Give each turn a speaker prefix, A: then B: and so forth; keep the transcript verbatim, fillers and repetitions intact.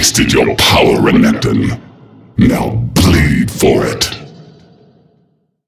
A: wasted your power, Renekton. Now bleed for it.